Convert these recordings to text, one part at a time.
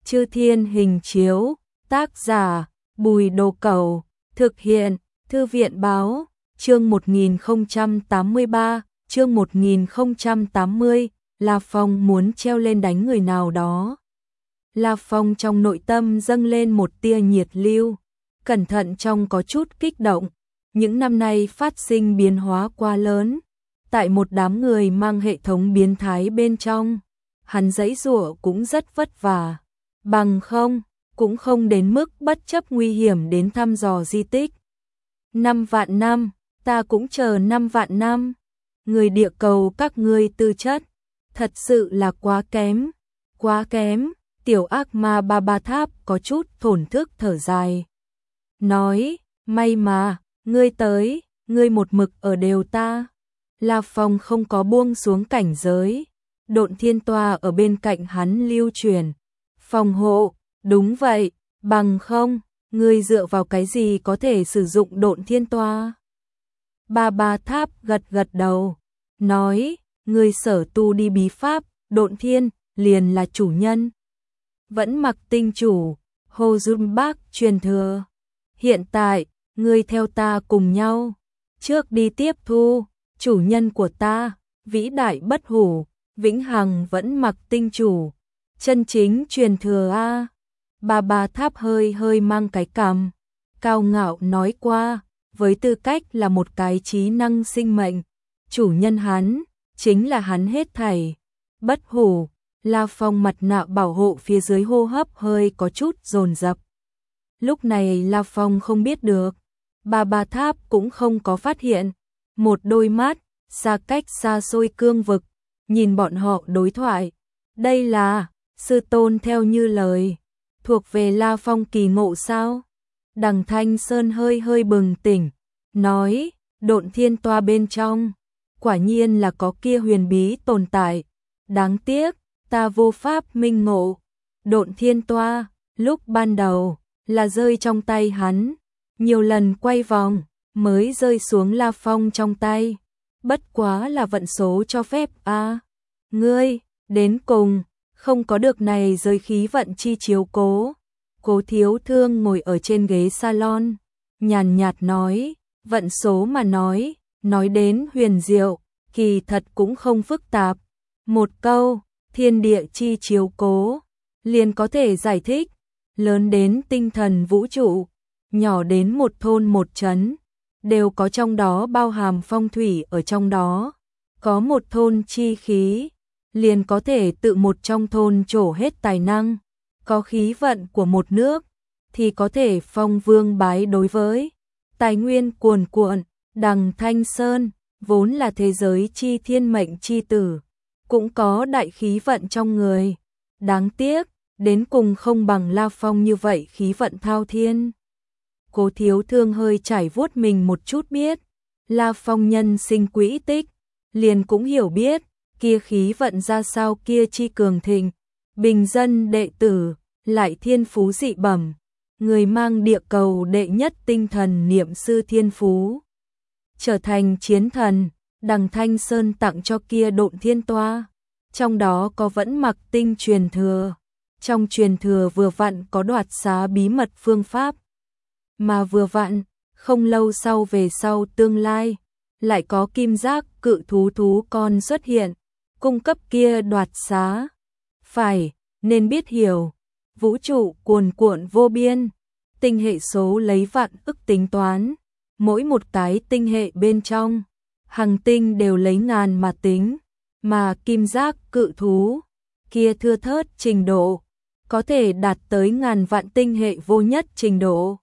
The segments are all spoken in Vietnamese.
Chư Thiên Hình Chiếu, tác giả Bùi Đồ Cẩu, thực hiện Thư viện báo, chương 1083, chương 1080, La Phong muốn treo lên đánh người nào đó. La Phong trong nội tâm dâng lên một tia nhiệt lưu, cẩn thận trong có chút kích động. Những năm nay phát sinh biến hóa quá lớn, tại một đám người mang hệ thống biến thái bên trong, hắn giãy giụa cũng rất vất vả, bằng không, cũng không đến mức bất chấp nguy hiểm đến thăm dò di tích. 5 vạn năm, ta cũng chờ 5 vạn năm. Người địa cầu các ngươi tư chất, thật sự là quá kém, quá kém. Tiểu ác ma Ba Ba Tháp có chút thổn thức thở dài. Nói, may mà, ngươi tới, ngươi một mực ở đều ta. La Phong không có buông xuống cảnh giới. Độn thiên toa ở bên cạnh hắn lưu truyền. Phòng hộ, đúng vậy, bằng không, ngươi dựa vào cái gì có thể sử dụng độn thiên toa? Ba Ba Tháp gật gật đầu, nói, ngươi sở tu đi bí pháp, độn thiên, liền là chủ nhân. Vẫn mặc tinh chủ, Hồ Dung Bác truyền thừa. Hiện tại, ngươi theo ta cùng nhau, trước đi tiếp thu, chủ nhân của ta, vĩ đại bất hủ, vĩnh hằng vẫn mặc tinh chủ, chân chính truyền thừa a. Ba Ba Tháp hơi hơi mang cái cằm, cao ngạo nói qua, với tư cách là một cái trí năng sinh mệnh, chủ nhân hắn, chính là hắn hết thảy. Bất hủ, La Phong mặt nạ bảo hộ phía dưới hô hấp hơi có chút dồn dập. Lúc này La Phong không biết được, Ba Ba Tháp cũng không có phát hiện, một đôi mắt, xa cách xa xôi cương vực, nhìn bọn họ đối thoại. Đây là, sư tôn theo như lời, thuộc về La Phong kỳ ngộ sao? Đằng Thanh Sơn hơi hơi bừng tỉnh, nói, độn thiên toa bên trong, quả nhiên là có kia huyền bí tồn tại, đáng tiếc, ta vô pháp minh ngộ. Độn thiên toa, lúc ban đầu, là rơi trong tay hắn, nhiều lần quay vòng, mới rơi xuống La Phong trong tay. Bất quá là vận số cho phép a. Ngươi, đến cùng, không có được này rơi khí vận chi chiếu cố. Cố Thiếu Thương ngồi ở trên ghế salon, nhàn nhạt nói, vận số mà nói đến huyền diệu, kỳ thật cũng không phức tạp. Một câu, thiên địa chi chiếu cố, liền có thể giải thích, lớn đến tinh thần vũ trụ, nhỏ đến một thôn một trấn, đều có trong đó bao hàm phong thủy ở trong đó. Có một thôn chi khí, liền có thể tự một trong thôn trổ hết tài năng. Có khí vận của một nước, thì có thể phong vương bái đối với. Tài nguyên cuồn cuộn, đằng Thanh Sơn, vốn là thế giới chi thiên mệnh chi tử, cũng có đại khí vận trong người. Đáng tiếc, đến cùng không bằng La Phong như vậy khí vận thao thiên. Cố Thiếu Thương hơi trải vuốt mình một chút biết, La Phong nhân sinh quỹ tích, liền cũng hiểu biết, kia khí vận ra sao kia chi cường thịnh, bình dân đệ tử, lại thiên phú dị bẩm, người mang địa cầu đệ nhất tinh thần niệm sư thiên phú. Trở thành chiến thần, đằng Thanh Sơn tặng cho kia độn thiên toa, trong đó có vẫn mặc tinh truyền thừa, trong truyền thừa vừa vặn có đoạt xá bí mật phương pháp. Mà vừa vặn, không lâu sau về sau tương lai, lại có kim giác cự thú con xuất hiện, cung cấp kia đoạt xá. Phải, nên biết hiểu, vũ trụ cuồn cuộn vô biên, tinh hệ số lấy vạn ức tính toán, mỗi một cái tinh hệ bên trong, hành tinh đều lấy ngàn mà tính, mà kim giác cự thú, kia thưa thớt trình độ, có thể đạt tới ngàn vạn tinh hệ vô nhất trình độ.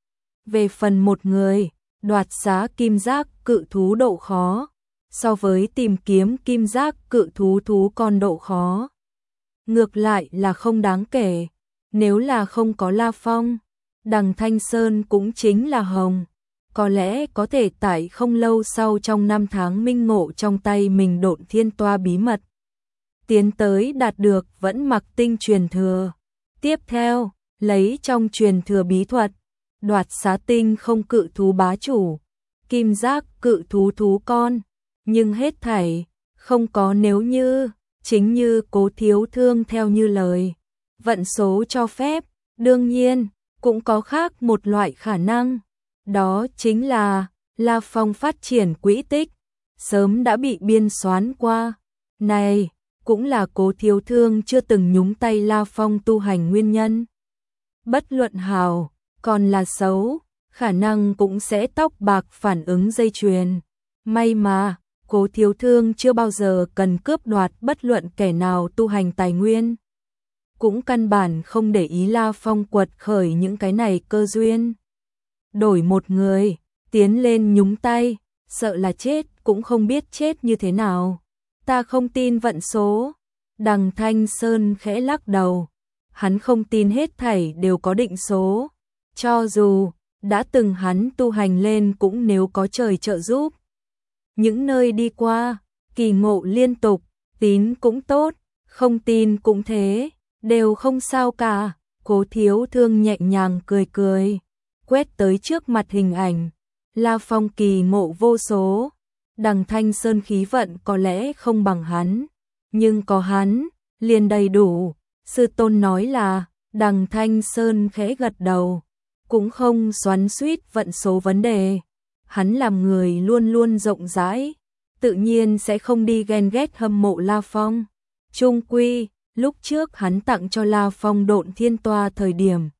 Về phần một người, đoạt xá kim giác cự thú độ khó, so với tìm kiếm kim giác cự thú con độ khó, ngược lại là không đáng kể. Nếu là không có La Phong, đằng Thanh Sơn cũng chính là hồng, có lẽ có thể tại không lâu sau trong năm tháng minh ngộ trong tay mình độn thiên toa bí mật, tiến tới đạt được vẫn mặc tinh truyền thừa. Tiếp theo, lấy trong truyền thừa bí thuật, đoạt xá tinh không cự thú bá chủ, kim giác cự thú con, nhưng hết thảy, không có nếu như, chính như Cố Thiếu Thương theo như lời. vận số cho phép, đương nhiên, cũng có khác một loại khả năng. Đó chính là La Phong phát triển quỹ tích, sớm đã bị biên soán qua. Này, cũng là Cố Thiếu Thương chưa từng nhúng tay La Phong tu hành nguyên nhân. Bất luận hào, còn là xấu, khả năng cũng sẽ tóc bạc phản ứng dây chuyền. May mà, Cố Thiếu Thương chưa bao giờ cần cướp đoạt bất luận kẻ nào tu hành tài nguyên. Cũng căn bản không để ý La Phong quật khởi những cái này cơ duyên. Đổi một người, tiến lên nhúng tay, sợ là chết cũng không biết chết như thế nào. Ta không tin vận số. Đằng Thanh Sơn khẽ lắc đầu. Hắn không tin hết thảy đều có định số. Cho dù đã từng hắn tu hành lên cũng nếu có trời trợ giúp. Những nơi đi qua, kỳ ngộ liên tục, tín cũng tốt, không tin cũng thế, đều không sao cả. Cố Thiếu Thương nhẹ nhàng cười cười, quét tới trước mặt hình ảnh. La Phong kỳ ngộ vô số, đằng Thanh Sơn khí vận có lẽ không bằng hắn, nhưng có hắn, liền đầy đủ. Sư tôn nói là, đằng Thanh Sơn khẽ gật đầu, cũng không xoắn xuýt vận số vấn đề. Hắn làm người luôn luôn rộng rãi, tự nhiên sẽ không đi ghen ghét hâm mộ La Phong. Chung quy, lúc trước hắn tặng cho La Phong Độn Thiên Toa thời điểm,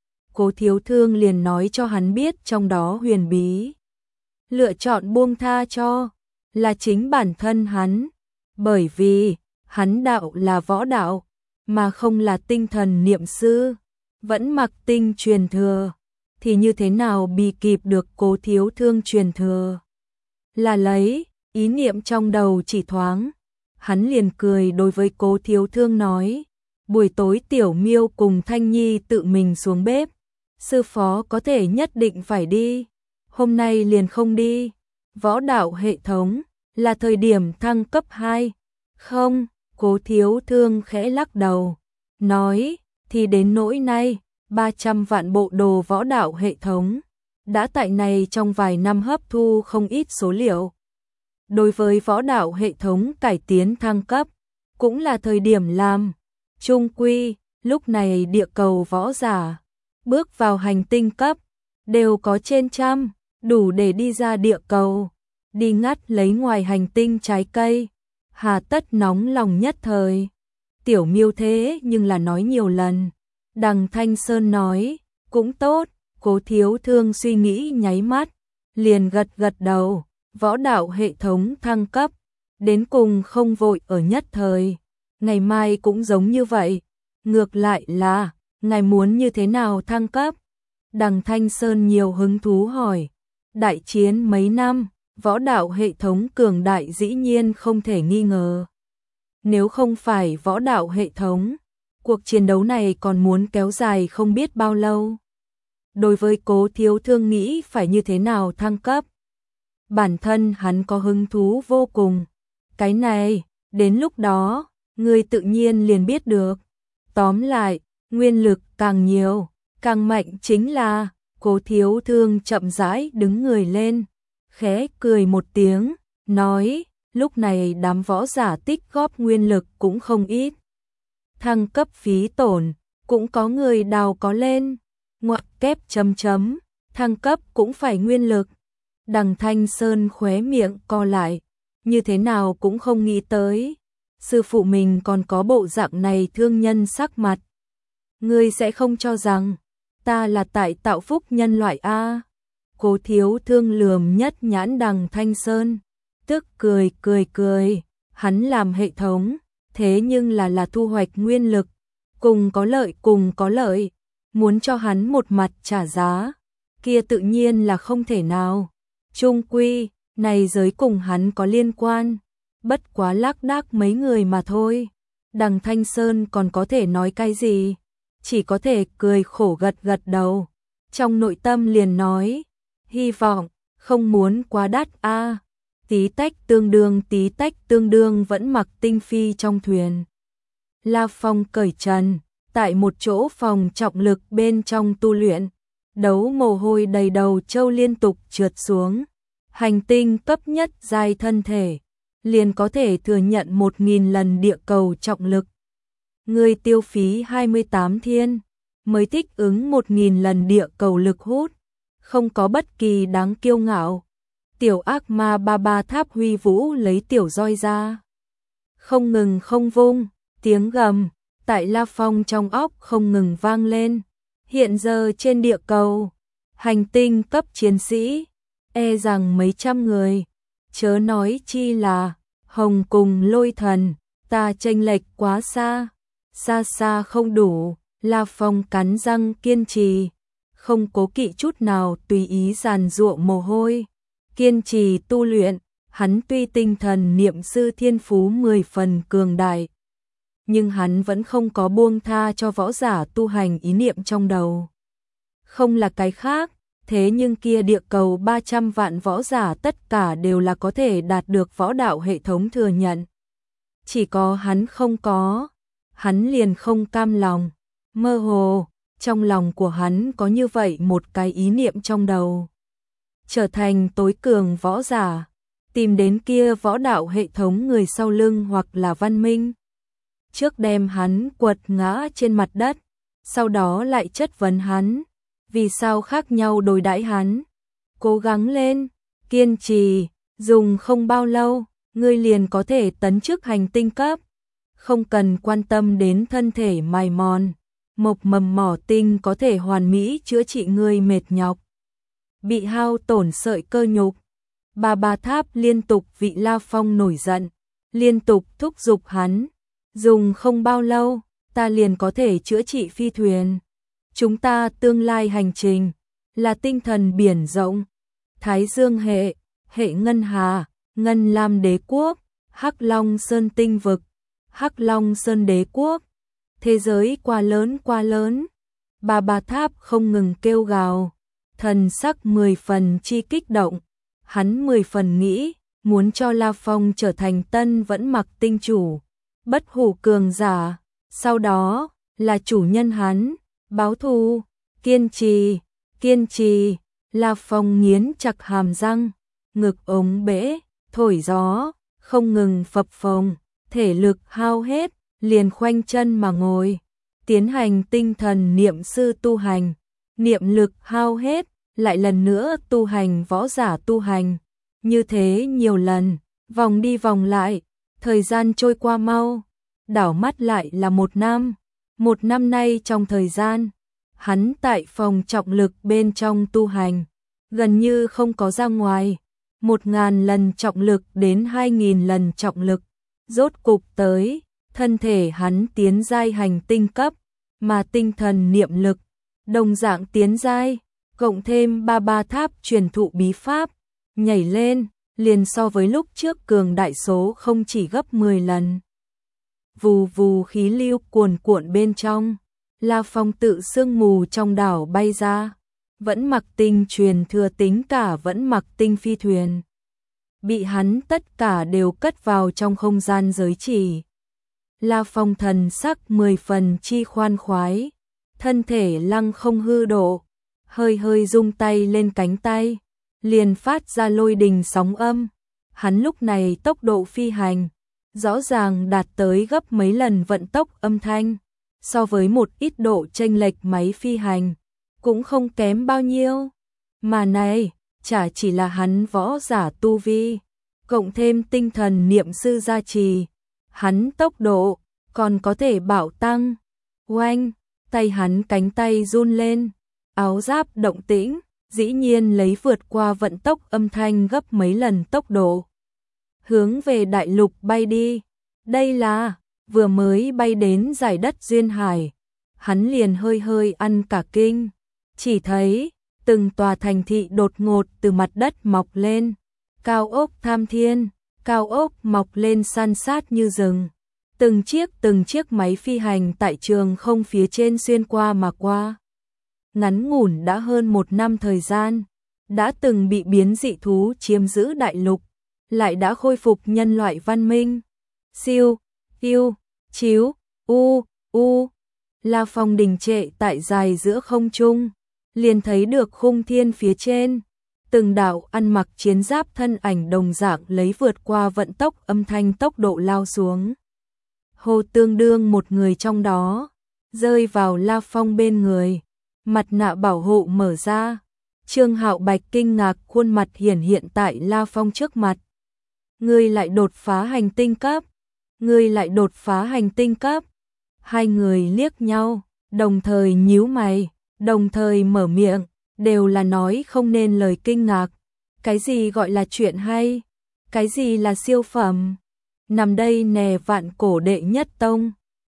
Cố Thiếu Thương liền nói cho hắn biết trong đó huyền bí. Lựa chọn buông tha cho là chính bản thân hắn, bởi vì hắn đạo là võ đạo, mà không là tinh thần niệm sư, vẫn mặc tinh truyền thừa, thì như thế nào bì kịp được Cố Thiếu Thương truyền thừa. Là lấy, ý niệm trong đầu chỉ thoáng, hắn liền cười đối với Cố Thiếu Thương nói, buổi tối Tiểu Miêu cùng Thanh Nhi tự mình xuống bếp, sư phó có thể nhất định phải đi, hôm nay liền không đi. Võ đạo hệ thống, là thời điểm thăng cấp 2. Không, Cố Thiếu Thương khẽ lắc đầu, nói, thì đến nỗi nay, 300 vạn bộ đồ võ đạo hệ thống, đã tại này trong vài năm hấp thu không ít số liệu. Đối với võ đạo hệ thống cải tiến thăng cấp, cũng là thời điểm làm. Chung quy, lúc này địa cầu võ giả, bước vào hành tinh cấp, đều có trên trăm, đủ để đi ra địa cầu, đi ngắt lấy ngoài hành tinh trái cây. Hà tất nóng lòng nhất thời. Tiểu Miêu thế nhưng là nói nhiều lần. Đằng Thanh Sơn nói, cũng tốt. Cố Thiếu Thương suy nghĩ nháy mắt, liền gật gật đầu. Võ đạo hệ thống thăng cấp, đến cùng không vội ở nhất thời, ngày mai cũng giống như vậy. Ngược lại là, ngài muốn như thế nào thăng cấp? Đằng Thanh Sơn nhiều hứng thú hỏi. Đại chiến mấy năm, võ đạo hệ thống cường đại dĩ nhiên không thể nghi ngờ. Nếu không phải võ đạo hệ thống, cuộc chiến đấu này còn muốn kéo dài không biết bao lâu. Đối với Cố Thiếu Thương nghĩ phải như thế nào thăng cấp, bản thân hắn có hứng thú vô cùng. Cái này, đến lúc đó, người tự nhiên liền biết được. Tóm lại, nguyên lực càng nhiều, càng mạnh chính là. Cố Thiếu Thương chậm rãi đứng người lên, khẽ cười một tiếng, nói, lúc này đám võ giả tích góp nguyên lực cũng không ít. Thăng cấp phí tổn, cũng có người đào có lên, ngoặc kép chấm chấm, thăng cấp cũng phải nguyên lực. Đằng Thanh Sơn khóe miệng co lại, như thế nào cũng không nghĩ tới, sư phụ mình còn có bộ dạng này thương nhân sắc mặt. Ngươi sẽ không cho rằng ta là tại tạo phúc nhân loại a? Cố Thiếu Thương lườm nhất nhãn đằng Thanh Sơn, tức cười, hắn làm hệ thống, thế nhưng là thu hoạch nguyên lực, cùng có lợi, muốn cho hắn một mặt trả giá, kia tự nhiên là không thể nào. Chung quy, này giới cùng hắn có liên quan, bất quá lác đác mấy người mà thôi. Đằng Thanh Sơn còn có thể nói cái gì? Chỉ có thể cười khổ gật gật đầu. Trong nội tâm liền nói, hy vọng, không muốn quá đắt a. Tí tách tương đương vẫn mặc tinh phi trong thuyền. La Phong cởi trần, tại một chỗ phòng trọng lực bên trong tu luyện, đấu mồ hôi đầy đầu trâu liên tục trượt xuống. Hành tinh cấp nhất giai thân thể, liền có thể thừa nhận 1000 lần địa cầu trọng lực. Ngươi tiêu phí 28 thiên, mới thích ứng 1000 lần địa cầu lực hút, không có bất kỳ đáng kiêu ngạo. Tiểu ác ma ba ba tháp huy vũ lấy tiểu roi ra. Không ngừng không vung, tiếng gầm, tại La Phong trong óc không ngừng vang lên. Hiện giờ trên địa cầu, hành tinh cấp chiến sĩ, e rằng mấy trăm người, chớ nói chi là Hồng cùng Lôi Thần, ta chênh lệch quá xa, xa xa không đủ. La Phong cắn răng kiên trì, không cố kỵ chút nào tùy ý giàn giụa mồ hôi, kiên trì tu luyện. Hắn tuy tinh thần niệm sư thiên phú 10 phần cường đại, nhưng hắn vẫn không có buông tha cho võ giả tu hành ý niệm trong đầu. Không là cái khác, thế nhưng kia địa cầu 300 vạn võ giả tất cả đều là có thể đạt được võ đạo hệ thống thừa nhận. Chỉ có hắn không có, hắn liền không cam lòng. Mơ hồ, trong lòng của hắn có như vậy một cái ý niệm trong đầu. Trở thành tối cường võ giả, tìm đến kia võ đạo hệ thống người sau lưng hoặc là văn minh. Trước đem hắn quật ngã trên mặt đất, sau đó lại chất vấn hắn, vì sao khác nhau đối đãi hắn. Cố gắng lên, kiên trì, dùng không bao lâu, ngươi liền có thể tấn chức hành tinh cấp. Không cần quan tâm đến thân thể mài mòn, mộc mầm mỏ tinh có thể hoàn mỹ chữa trị ngươi mệt nhọc, bị hao tổn sợi cơ nhục. Ba ba tháp liên tục vị La Phong nổi giận, liên tục thúc giục hắn, dùng không bao lâu, ta liền có thể chữa trị phi thuyền. Chúng ta tương lai hành trình là tinh thần biển rộng, Thái Dương hệ, hệ ngân hà, ngân lam đế quốc, Hắc Long Sơn tinh vực, Hắc Long Sơn đế quốc. Thế giới quá lớn. Ba ba tháp không ngừng kêu gào, thần sắc 10 phần chi kích động. Hắn 10 phần nghĩ, muốn cho La Phong trở thành tân vẫn mặc tinh chủ, bất hủ cường giả, sau đó là chủ nhân hắn, báo thù, kiên trì. La Phong nghiến chặt hàm răng, ngực ống bể, thổi gió, không ngừng phập phồng, thể lực hao hết, liền khoanh chân mà ngồi, tiến hành tinh thần niệm sư tu hành, niệm lực hao hết, lại lần nữa tu hành võ giả tu hành. Như thế nhiều lần, vòng đi vòng lại, thời gian trôi qua mau, đảo mắt lại là 1 năm. 1 năm nay trong thời gian, hắn tại phòng trọng lực bên trong tu hành, gần như không có ra ngoài. 1000 lần trọng lực đến 2000 lần trọng lực, rốt cục tới, thân thể hắn tiến giai hành tinh cấp, mà tinh thần niệm lực đồng dạng tiến giai, cộng thêm ba ba tháp truyền thụ bí pháp, nhảy lên, liền so với lúc trước cường đại số không chỉ gấp 10 lần. Vù vù khí lưu cuồn cuộn bên trong, La Phong tự sương mù trong đảo bay ra, vẫn mặc tinh truyền thừa tính cả vẫn mặc tinh phi thuyền. Bị hắn tất cả đều cất vào trong không gian giới chỉ. La Phong thần sắc 10 phần chi khoan khoái, thân thể lăng không hư độ, hơi rung tay lên cánh tay, liền phát ra lôi đình sóng âm. Hắn lúc này tốc độ phi hành, rõ ràng đạt tới gấp mấy lần vận tốc âm thanh, so với một ít độ chênh lệch máy phi hành, cũng không kém bao nhiêu. Mà này, chả chỉ là hắn võ giả tu vi, cộng thêm tinh thần niệm sư gia trì, hắn tốc độ còn có thể bạo tăng. Oanh, tay hắn cánh tay run lên, áo giáp động tĩnh, dĩ nhiên lấy vượt qua vận tốc âm thanh gấp mấy lần tốc độ, hướng về đại lục bay đi. Đây là, vừa mới bay đến giải đất duyên hải, hắn liền hơi ăn cả kinh, chỉ thấy từng tòa thành thị đột ngột từ mặt đất mọc lên, cao ốc tham thiên, cao ốc mọc lên san sát như rừng, từng chiếc máy phi hành tại trường không phía trên xuyên qua mà qua. Ngắn ngủn đã hơn 1 năm thời gian, đã từng bị biến dị thú chiếm giữ đại lục, lại đã khôi phục nhân loại văn minh. Siêu, yêu, chiếu, u. La Phong đình trệ tại dài giữa không trung, liền thấy được khung thiên phía trên, từng đạo ăn mặc chiến giáp thân ảnh đồng dạng lấy vượt qua vận tốc âm thanh tốc độ lao xuống. Hồ tương đương một người trong đó, rơi vào La Phong bên người, mặt nạ bảo hộ mở ra. Trương Hạo Bạch kinh ngạc, khuôn mặt hiển hiện tại La Phong trước mặt. Ngươi lại đột phá hành tinh cấp, ngươi lại đột phá hành tinh cấp. Hai người liếc nhau, đồng thời nhíu mày, đồng thời mở miệng, đều là nói không nên lời kinh ngạc. Cái gì gọi là chuyện hay? Cái gì là siêu phẩm? Nằm đây nè, vạn cổ đệ nhất tông.